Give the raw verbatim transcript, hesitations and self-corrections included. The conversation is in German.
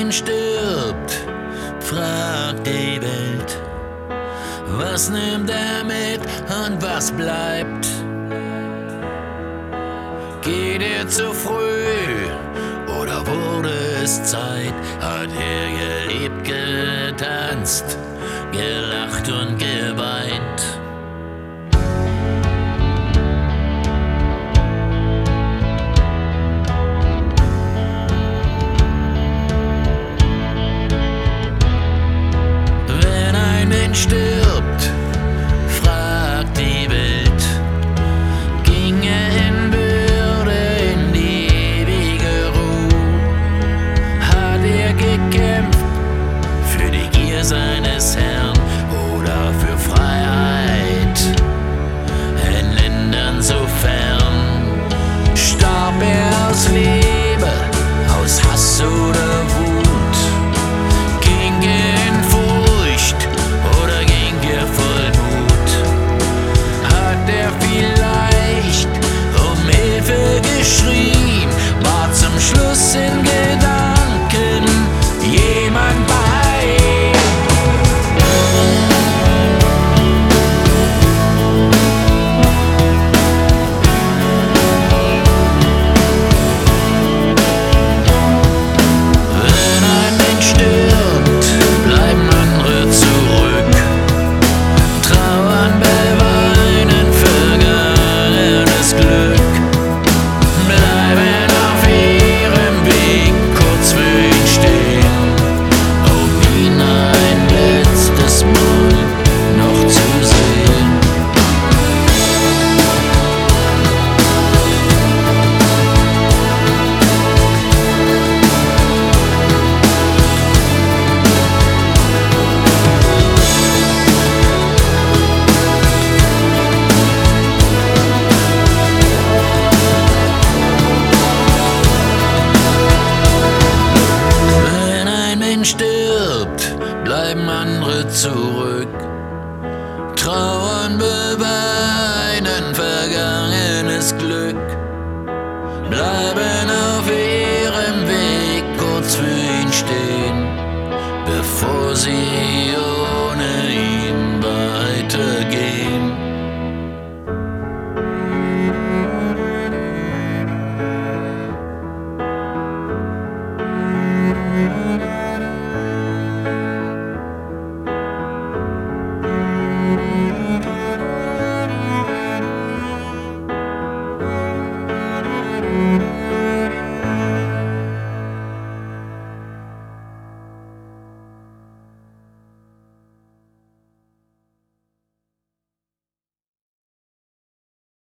Mensch stirbt, fragt die Welt, was nimmt er mit und was bleibt? Geht er zu früh oder wurde es Zeit? Hat er gelebt, getanzt, gelacht und geweint? Wenn ein Mensch stirbt, fragt die Welt, ging er in Würde in die ewige Ruhe? Hat er gekämpft für die Gier seines Herrn oder für Freiheit in Ländern so fern? Starb er aus Liebe, aus Hass oder Wut? Ging er in Furcht oder ging er voll Mut? Hat er vielleicht um Hilfe geschrien? War zum Schluss in Gedanken jemand bei? Wenn ein Mensch stirbt, bleiben andere zurück, trauern, beweinen vergangenes Glück, bleiben auf ihrem Weg kurz für ihn stehen, um ihn ein letztes Mal noch zu sehen. Wenn ein Mensch stirbt, bleiben andere zurück, trauern, beweinen